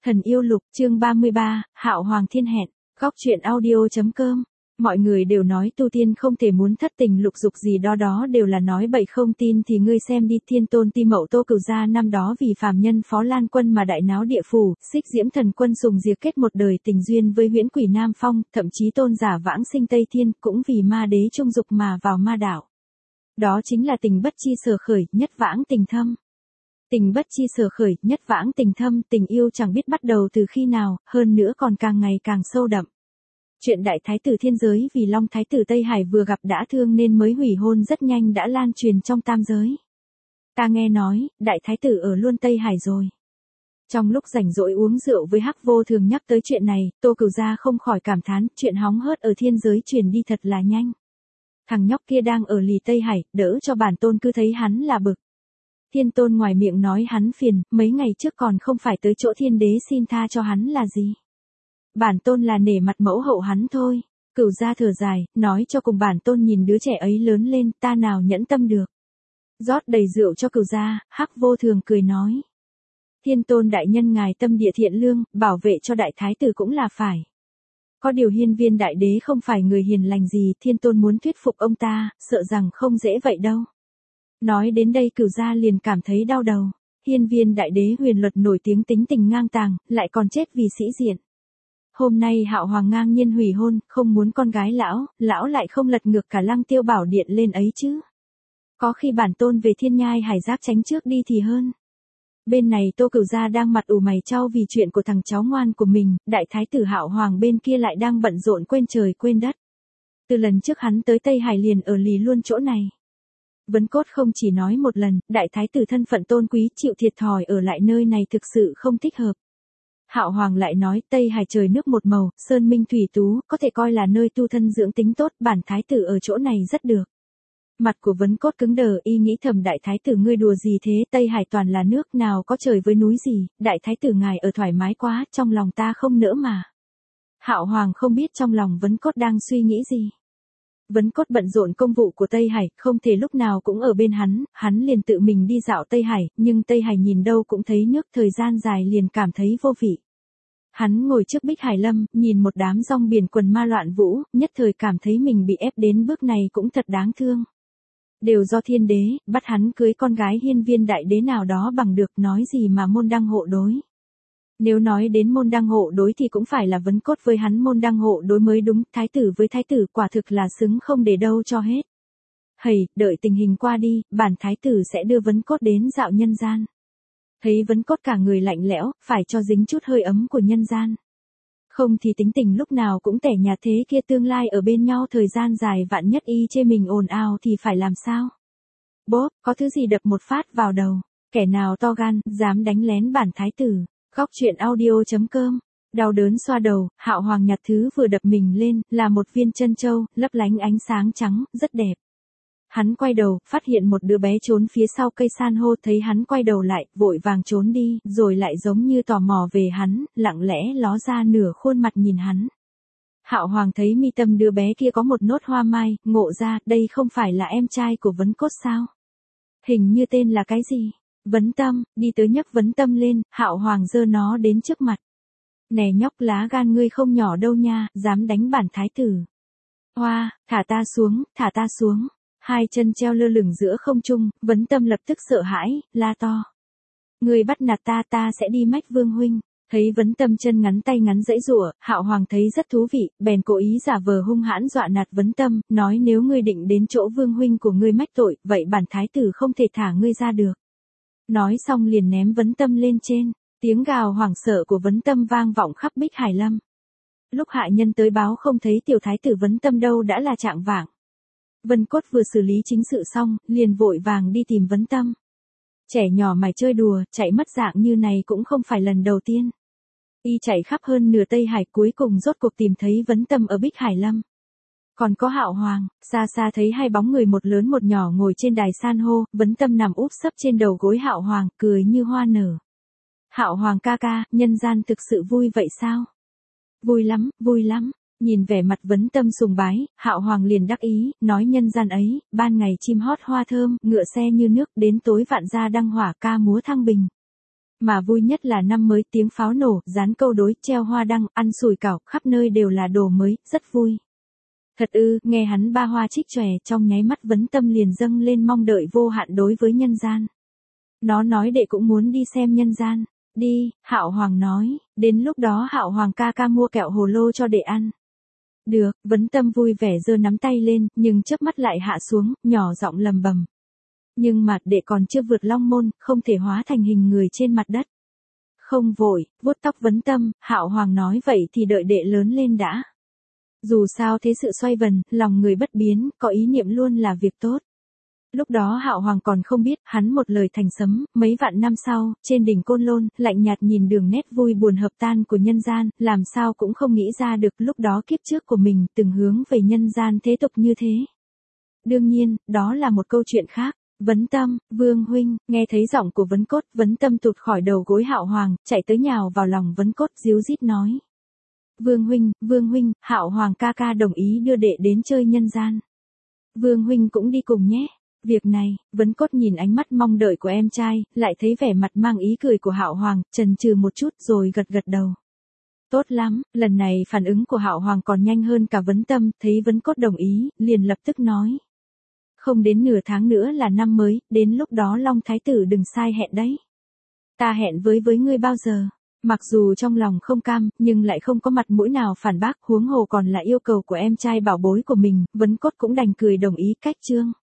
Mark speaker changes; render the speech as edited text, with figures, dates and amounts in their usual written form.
Speaker 1: Thần yêu lục, chương 33, Hạo Hoàng thiên hẹn. Góc truyện audio.com. Mọi người đều nói tu tiên không thể muốn thất tình lục dục gì đó đều là nói bậy, không tin thì ngươi xem đi. Thiên tôn Ti Mậu Tô Cửu gia năm đó vì phàm nhân Phó Lan Quân mà đại náo địa phủ, Xích Diễm Thần Quân sùng diệt kết một đời tình duyên với huyễn quỷ Nam Phong, thậm chí tôn giả vãng sinh Tây Thiên cũng vì ma đế trung dục mà vào ma đảo. Đó chính là tình bất chi sở khởi, nhất vãng tình thâm. Tình bất chi sở khởi, nhất vãng tình thâm, tình yêu chẳng biết bắt đầu từ khi nào, hơn nữa còn càng ngày càng sâu đậm. Chuyện đại thái tử thiên giới vì Long thái tử Tây Hải vừa gặp đã thương nên mới hủy hôn rất nhanh đã lan truyền trong tam giới. Ta nghe nói, đại thái tử ở luôn Tây Hải rồi. Trong lúc rảnh rỗi uống rượu với Hắc Vô Thường nhắc tới chuyện này, Tô Cửu gia không khỏi cảm thán, chuyện hóng hớt ở thiên giới truyền đi thật là nhanh. Thằng nhóc kia đang ở lì Tây Hải, đỡ cho bản tôn cứ thấy hắn là bực. Thiên tôn ngoài miệng nói hắn phiền, mấy ngày trước còn không phải tới chỗ thiên đế xin tha cho hắn là gì. Bản tôn là nể mặt mẫu hậu hắn thôi. Cửu gia thở dài, nói cho cùng bản tôn nhìn đứa trẻ ấy lớn lên, ta nào nhẫn tâm được. Rót đầy rượu cho Cửu gia, Hắc Vô Thường cười nói. Thiên tôn đại nhân ngài tâm địa thiện lương, bảo vệ cho đại thái tử cũng là phải. Có điều Hiên Viên đại đế không phải người hiền lành gì, thiên tôn muốn thuyết phục ông ta, sợ rằng không dễ vậy đâu. Nói đến đây Cửu gia liền cảm thấy đau đầu. Hiên Viên đại đế huyền luật nổi tiếng tính tình ngang tàng, lại còn chết vì sĩ diện. Hôm nay Hạo Hoàng ngang nhiên hủy hôn, không muốn con gái lão lại không lật ngược cả Lăng Tiêu Bảo Điện lên ấy chứ. Có khi bản tôn về Thiên Nhai Hải Giác tránh trước đi thì hơn. Bên này Tô Cửu gia đang mặt ủ mày chau vì chuyện của thằng cháu ngoan của mình, đại thái tử Hạo Hoàng bên kia lại đang bận rộn quên trời quên đất. Từ lần trước hắn tới Tây Hải liền ở lì luôn chỗ này. Vấn Cốt không chỉ nói một lần, đại thái tử thân phận tôn quý chịu thiệt thòi ở lại nơi này thực sự không thích hợp. Hạo Hoàng lại nói Tây Hải trời nước một màu, sơn minh thủy tú, có thể coi là nơi tu thân dưỡng tính tốt, bản thái tử ở chỗ này rất được. Mặt của Vấn Cốt cứng đờ, y nghĩ thầm đại thái tử ngươi đùa gì thế, Tây Hải toàn là nước, nào có trời với núi gì, đại thái tử ngài ở thoải mái quá, trong lòng ta không nỡ mà. Hạo Hoàng không biết trong lòng Vấn Cốt đang suy nghĩ gì. Vấn Cốt bận rộn công vụ của Tây Hải, không thể lúc nào cũng ở bên hắn liền tự mình đi dạo Tây Hải, nhưng Tây Hải nhìn đâu cũng thấy nước, thời gian dài liền cảm thấy vô vị. Hắn ngồi trước Bích Hải Lâm, nhìn một đám rong biển quần ma loạn vũ, nhất thời cảm thấy mình bị ép đến bước này cũng thật đáng thương. Đều do thiên đế, bắt hắn cưới con gái Hiên Viên đại đế nào đó bằng được, nói gì mà môn đăng hộ đối. Nếu nói đến môn đăng hộ đối thì cũng phải là Vấn Cốt với hắn môn đăng hộ đối mới đúng, thái tử với thái tử quả thực là xứng không để đâu cho hết. Hầy, đợi tình hình qua đi, bản thái tử sẽ đưa Vấn Cốt đến dạo nhân gian. Thấy Vấn Cốt cả người lạnh lẽo, phải cho dính chút hơi ấm của nhân gian. Không thì tính tình lúc nào cũng tẻ nhạt thế kia, tương lai ở bên nhau thời gian dài vạn nhất y chê mình ồn ào thì phải làm sao? Bốp, có thứ gì đập một phát vào đầu, kẻ nào to gan, dám đánh lén bản thái tử. Góc truyện audio.com. Đau đớn xoa đầu, Hạo Hoàng nhặt thứ vừa đập mình lên, là một viên chân châu, lấp lánh ánh sáng trắng, rất đẹp. Hắn quay đầu, phát hiện một đứa bé trốn phía sau cây san hô, thấy hắn quay đầu lại, vội vàng trốn đi, rồi lại giống như tò mò về hắn, lặng lẽ ló ra nửa khuôn mặt nhìn hắn. Hạo Hoàng thấy mi tâm đứa bé kia có một nốt hoa mai, ngộ ra, đây không phải là em trai của Vấn Cốt sao? Hình như tên là cái gì? Vấn Tâm, đi tới nhấc Vấn Tâm lên, Hạo Hoàng giơ nó đến trước mặt. Nè nhóc, lá gan ngươi không nhỏ đâu nha, dám đánh bản thái tử. Hoa, thả ta xuống. Hai chân treo lơ lửng giữa không trung, Vấn Tâm lập tức sợ hãi, la to. Ngươi bắt nạt ta sẽ đi mách Vương huynh. Thấy Vấn Tâm chân ngắn tay ngắn giãy giụa, Hạo Hoàng thấy rất thú vị, bèn cố ý giả vờ hung hãn dọa nạt Vấn Tâm, nói nếu ngươi định đến chỗ Vương huynh của ngươi mách tội, vậy bản thái tử không thể thả ngươi ra được. Nói xong liền ném Vấn Tâm lên trên, tiếng gào hoảng sợ của Vấn Tâm vang vọng khắp Bích Hải Lâm. Lúc hạ nhân tới báo không thấy tiểu thái tử Vấn Tâm đâu đã là trạng vạng. Vân Cốt vừa xử lý chính sự xong, liền vội vàng đi tìm Vấn Tâm. Trẻ nhỏ mày chơi đùa, chạy mất dạng như này cũng không phải lần đầu tiên. Y chạy khắp hơn nửa Tây Hải, cuối cùng rốt cuộc tìm thấy Vấn Tâm ở Bích Hải Lâm. Còn có Hạo Hoàng, xa xa thấy hai bóng người một lớn một nhỏ ngồi trên đài san hô, Vấn Tâm nằm úp sấp trên đầu gối Hạo Hoàng, cười như hoa nở. Hạo Hoàng ca ca, nhân gian thực sự vui vậy sao? Vui lắm. Nhìn vẻ mặt Vấn Tâm sùng bái, Hạo Hoàng liền đắc ý, nói nhân gian ấy, ban ngày chim hót hoa thơm, ngựa xe như nước, đến tối vạn gia đăng hỏa ca múa thăng bình. Mà vui nhất là năm mới tiếng pháo nổ, dán câu đối, treo hoa đăng, ăn sủi cảo, khắp nơi đều là đồ mới, rất vui. Thật ư, nghe hắn ba hoa trích chòe, trong nháy mắt Vấn Tâm liền dâng lên mong đợi vô hạn đối với nhân gian. Nó nói đệ cũng muốn đi xem nhân gian. Đi, Hạo Hoàng nói, đến lúc đó Hạo Hoàng ca ca mua kẹo hồ lô cho đệ ăn. Được, Vấn Tâm vui vẻ giơ nắm tay lên, nhưng chớp mắt lại hạ xuống, nhỏ giọng lầm bầm. Nhưng mà đệ còn chưa vượt long môn, không thể hóa thành hình người trên mặt đất. Không vội, vuốt tóc Vấn Tâm, Hạo Hoàng nói vậy thì đợi đệ lớn lên đã. Dù sao thế sự xoay vần, lòng người bất biến, có ý niệm luôn là việc tốt. Lúc đó Hạo Hoàng còn không biết, hắn một lời thành sấm, mấy vạn năm sau, trên đỉnh Côn Lôn, lạnh nhạt nhìn đường nét vui buồn hợp tan của nhân gian, làm sao cũng không nghĩ ra được lúc đó kiếp trước của mình từng hướng về nhân gian thế tục như thế. Đương nhiên, đó là một câu chuyện khác. Vấn Tâm, Vương huynh, nghe thấy giọng của Vấn Cốt, Vấn Tâm tụt khỏi đầu gối Hạo Hoàng, chạy tới nhào vào lòng Vấn Cốt, ríu rít nói. Vương huynh, Hạo Hoàng ca ca đồng ý đưa đệ đến chơi nhân gian. Vương huynh cũng đi cùng nhé. Việc này, Vấn Cốt nhìn ánh mắt mong đợi của em trai, lại thấy vẻ mặt mang ý cười của Hạo Hoàng, chần chừ một chút rồi gật gật đầu. Tốt lắm, lần này phản ứng của Hạo Hoàng còn nhanh hơn cả Vấn Tâm, thấy Vấn Cốt đồng ý, liền lập tức nói. Không đến nửa tháng nữa là năm mới, đến lúc đó Long Thái tử đừng sai hẹn đấy. Ta hẹn với ngươi bao giờ? Mặc dù trong lòng không cam, nhưng lại không có mặt mũi nào phản bác, huống hồ còn là yêu cầu của em trai bảo bối của mình, Vấn Cốt cũng đành cười đồng ý cách chương.